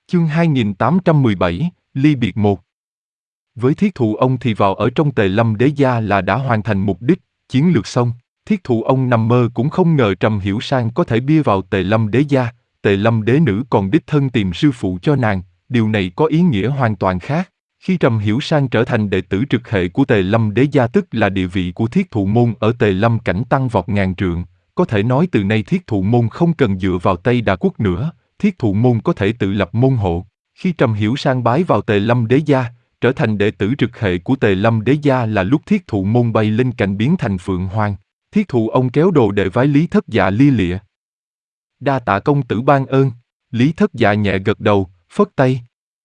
Chương 2817, ly biệt 1. Với Thiết Thụ ông thì vào ở trong Tề Lâm Đế gia là đã hoàn thành mục đích, chiến lược xong. Thiết Thụ ông nằm mơ cũng không ngờ Trầm Hiểu Sang có thể bia vào Tề Lâm Đế gia, Tề Lâm Đế nữ còn đích thân tìm sư phụ cho nàng, điều này có ý nghĩa hoàn toàn khác. Khi Trầm Hiểu Sang trở thành đệ tử trực hệ của Tề Lâm Đế gia tức là địa vị của Thiết Thụ môn ở Tề Lâm cảnh tăng vọt ngàn trượng, có thể nói từ nay Thiết Thụ môn không cần dựa vào Tây Đà quốc nữa, Thiết Thụ môn có thể tự lập môn hộ. Khi Trầm Hiểu Sang bái vào Tề Lâm Đế gia, trở thành đệ tử trực hệ của Tề Lâm Đế gia là lúc Thiết Thụ môn bay lên cành biến thành Phượng Hoàng. Thiết Thụ ông kéo đồ đệ vái Lý Thất Dạ lia lịa. Đa tạ công tử ban ơn. Lý Thất Dạ nhẹ gật đầu, phất tay.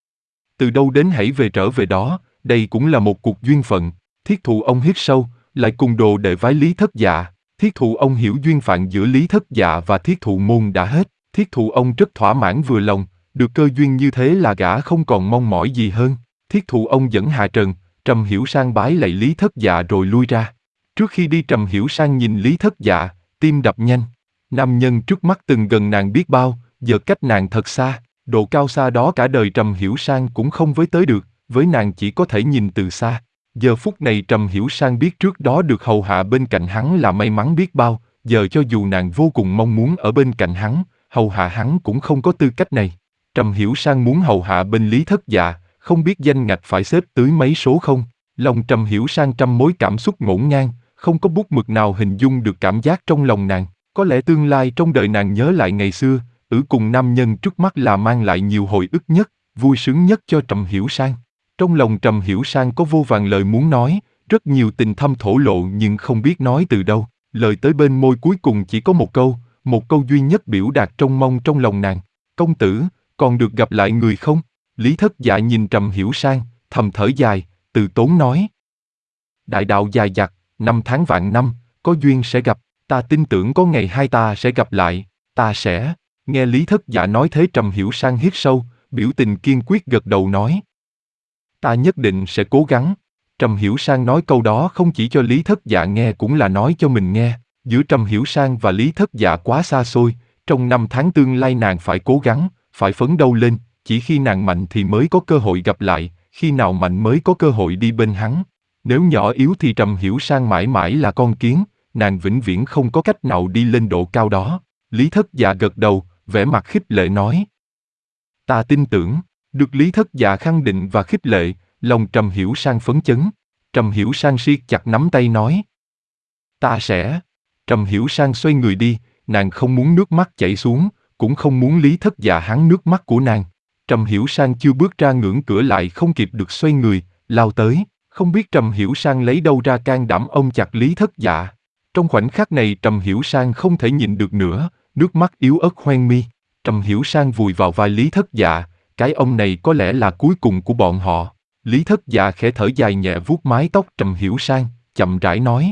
Từ đâu đến hãy về trở về đó, đây cũng là một cuộc duyên phận. Thiết Thụ ông hít sâu, lại cùng đồ đệ vái Lý Thất Dạ. Thiết Thụ ông hiểu duyên phận giữa Lý Thất Dạ và Thiết Thụ môn đã hết. Thiết Thụ ông rất thỏa mãn vừa lòng, được cơ duyên như thế là gã không còn mong mỏi gì hơn. Thiết Thụ ông dẫn hạ trần, Trầm Hiểu Sang bái lạy Lý Thất Dạ rồi lui ra. Trước khi đi Trầm Hiểu Sang nhìn Lý Thất Dạ, tim đập nhanh. Nam nhân trước mắt từng gần nàng biết bao, giờ cách nàng thật xa, độ cao xa đó cả đời Trầm Hiểu Sang cũng không với tới được, với nàng chỉ có thể nhìn từ xa. Giờ phút này Trầm Hiểu Sang biết trước đó được hầu hạ bên cạnh hắn là may mắn biết bao, giờ cho dù nàng vô cùng mong muốn ở bên cạnh hắn, hầu hạ hắn cũng không có tư cách này. Trầm Hiểu Sang muốn hầu hạ bên Lý Thất Dạ, không biết danh ngạch phải xếp tới mấy số không. Lòng Trầm Hiểu Sang trăm mối cảm xúc ngổn ngang, không có bút mực nào hình dung được cảm giác trong lòng nàng. Có lẽ tương lai trong đời nàng nhớ lại ngày xưa, ở cùng nam nhân trước mắt là mang lại nhiều hồi ức nhất, vui sướng nhất cho Trầm Hiểu Sang. Trong lòng Trầm Hiểu Sang có vô vàn lời muốn nói, rất nhiều tình thâm thổ lộ nhưng không biết nói từ đâu. Lời tới bên môi cuối cùng chỉ có một câu duy nhất biểu đạt trông mong trong lòng nàng. Công tử, còn được gặp lại người không? Lý Thất Dạ nhìn Trầm Hiểu Sang, thầm thở dài, từ tốn nói. Đại đạo dài dặt, năm tháng vạn năm, có duyên sẽ gặp, ta tin tưởng có ngày hai ta sẽ gặp lại, ta sẽ. Nghe Lý Thất Dạ nói thế Trầm Hiểu Sang hít sâu, biểu tình kiên quyết gật đầu nói. Ta nhất định sẽ cố gắng. Trầm Hiểu Sang nói câu đó không chỉ cho Lý Thất Dạ nghe cũng là nói cho mình nghe. Giữa Trầm Hiểu Sang và Lý Thất Dạ quá xa xôi, trong năm tháng tương lai nàng phải cố gắng, phải phấn đấu lên, chỉ khi nàng mạnh thì mới có cơ hội gặp lại, khi nào mạnh mới có cơ hội đi bên hắn. Nếu nhỏ yếu thì Trầm Hiểu Sang mãi mãi là con kiến, nàng vĩnh viễn không có cách nào đi lên độ cao đó. Lý Thất Dạ gật đầu, vẻ mặt khích lệ nói. Ta tin tưởng. Được Lý Thất Dạ khẳng định và khích lệ, lòng Trầm Hiểu Sang phấn chấn. Trầm Hiểu Sang siết chặt nắm tay nói. Ta sẽ. Trầm Hiểu Sang xoay người đi, nàng không muốn nước mắt chảy xuống, cũng không muốn Lý Thất Dạ hán nước mắt của nàng. Trầm Hiểu Sang chưa bước ra ngưỡng cửa lại không kịp được xoay người, lao tới, không biết Trầm Hiểu Sang lấy đâu ra can đảm ôm chặt Lý Thất Dạ. Trong khoảnh khắc này Trầm Hiểu Sang không thể nhịn được nữa, nước mắt yếu ớt hoen mi. Trầm Hiểu Sang vùi vào vai Lý Thất Dạ, cái ông này có lẽ là cuối cùng của bọn họ. Lý Thất Dạ khẽ thở dài nhẹ vuốt mái tóc Trầm Hiểu Sang, chậm rãi nói.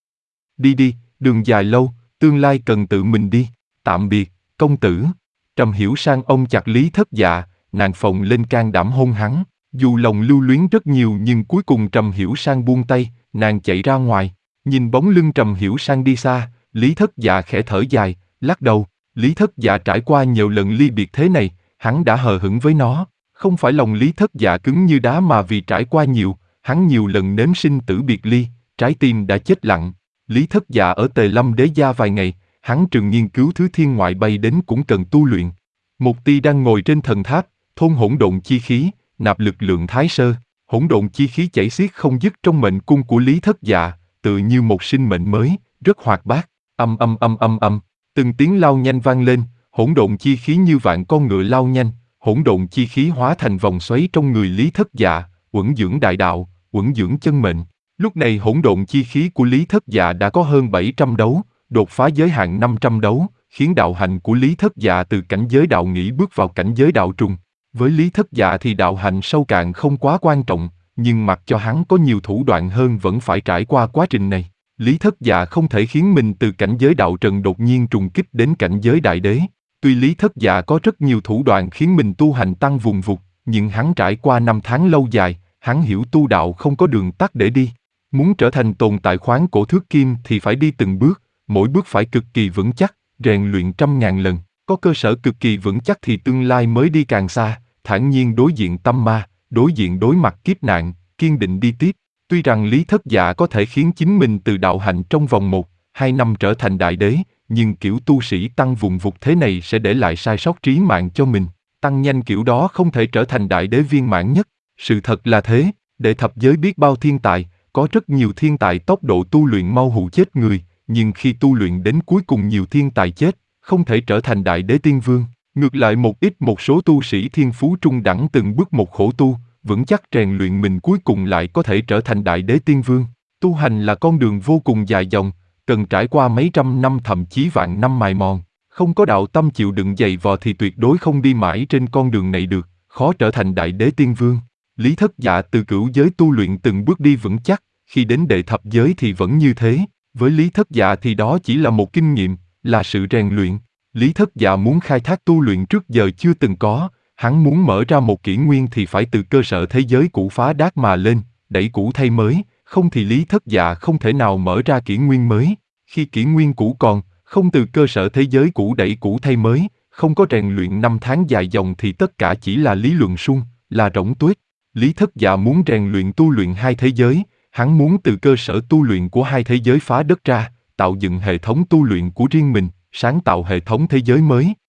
Đi đi, đường dài lâu, tương lai cần tự mình đi, tạm biệt, công tử. Trầm Hiểu Sang ôm chặt Lý Thất Dạ, nàng phồng lên can đảm hôn hắn. Dù lòng lưu luyến rất nhiều nhưng cuối cùng Trầm Hiểu Sang buông tay, nàng chạy ra ngoài. Nhìn bóng lưng Trầm Hiểu Sang đi xa, Lý Thất Dạ khẽ thở dài, lắc đầu. Lý Thất Dạ trải qua nhiều lần ly biệt thế này, hắn đã hờ hững với nó. Không phải lòng Lý Thất Dạ cứng như đá mà vì trải qua nhiều, hắn nhiều lần nếm sinh tử biệt ly, trái tim đã chết lặng. Lý Thất Dạ ở Tề Lâm Đế gia vài ngày, hắn trừng nghiên cứu thứ thiên ngoại bay đến cũng cần tu luyện. Một Ti đang ngồi trên thần tháp, thôn hỗn độn chi khí, nạp lực lượng thái sơ, hỗn độn chi khí chảy xiết không dứt trong mệnh cung của Lý Thất Dạ, tự như một sinh mệnh mới, rất hoạt bát. Từng tiếng lao nhanh vang lên, hỗn độn chi khí như vạn con ngựa lao nhanh, hỗn độn chi khí hóa thành vòng xoáy trong người Lý Thất Dạ, uẩn dưỡng đại đạo, uẩn dưỡng chân mệnh. Lúc này hỗn độn chi khí của Lý Thất Dạ đã có hơn 700 đấu, đột phá giới hạn 500 đấu, khiến đạo hành của Lý Thất Dạ từ cảnh giới đạo nghĩ bước vào cảnh giới đạo trùng. Với Lý Thất Dạ thì đạo hành sâu cạn không quá quan trọng, nhưng mặc cho hắn có nhiều thủ đoạn hơn vẫn phải trải qua quá trình này. Lý Thất Dạ không thể khiến mình từ cảnh giới đạo trần đột nhiên trùng kích đến cảnh giới đại đế. Tuy Lý Thất Dạ có rất nhiều thủ đoạn khiến mình tu hành tăng vùng vụt, nhưng hắn trải qua năm tháng lâu dài, hắn hiểu tu đạo không có đường tắt để đi. Muốn trở thành tồn tại khoáng cổ thước kim thì phải đi từng bước, mỗi bước phải cực kỳ vững chắc, rèn luyện trăm ngàn lần. Có cơ sở cực kỳ vững chắc thì tương lai mới đi càng xa, thản nhiên đối diện tâm ma, đối diện đối mặt kiếp nạn, kiên định đi tiếp. Tuy rằng Lý Thất Dạ có thể khiến chính mình từ đạo hạnh trong vòng 1-2 năm trở thành đại đế, nhưng kiểu tu sĩ tăng vùng vụt thế này sẽ để lại sai sót trí mạng cho mình. Tăng nhanh kiểu đó không thể trở thành đại đế viên mãn nhất. Sự thật là thế, đệ thập giới biết bao thiên tài, có rất nhiều thiên tài tốc độ tu luyện mau hụ chết người, nhưng khi tu luyện đến cuối cùng nhiều thiên tài chết, không thể trở thành đại đế tiên vương. Ngược lại một số tu sĩ thiên phú trung đẳng từng bước một khổ tu, vững chắc rèn luyện mình cuối cùng lại có thể trở thành đại đế tiên vương. Tu hành là con đường vô cùng dài dòng, cần trải qua mấy trăm năm thậm chí vạn năm mài mòn. Không có đạo tâm chịu đựng dày vò thì tuyệt đối không đi mãi trên con đường này được, khó trở thành đại đế tiên vương. Lý Thất Dạ từ cửu giới tu luyện từng bước đi vững chắc, khi đến đệ thập giới thì vẫn như thế. Với Lý Thất Dạ thì đó chỉ là một kinh nghiệm, là sự rèn luyện. Lý Thất Dạ muốn khai thác tu luyện trước giờ chưa từng có, hắn muốn mở ra một kỷ nguyên thì phải từ cơ sở thế giới cũ phá đát mà lên, đẩy cũ thay mới, không thì Lý Thất Dạ không thể nào mở ra kỷ nguyên mới. Khi kỷ nguyên cũ còn, không từ cơ sở thế giới cũ đẩy cũ thay mới, không có rèn luyện 5 tháng dài dòng thì tất cả chỉ là lý luận suông, là rỗng tuếch. Lý Thất Dạ muốn rèn luyện tu luyện hai thế giới, hắn muốn từ cơ sở tu luyện của hai thế giới phá đất ra, tạo dựng hệ thống tu luyện của riêng mình, sáng tạo hệ thống thế giới mới,